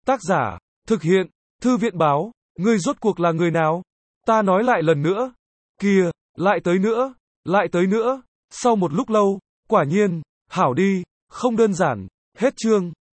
Tác giả, thực hiện, Thư viện báo, ngươi rốt cuộc là người nào? Ta nói lại lần nữa. Kìa, lại tới nữa. Sau một lúc lâu, quả nhiên, hảo đi, không đơn giản, hết chương.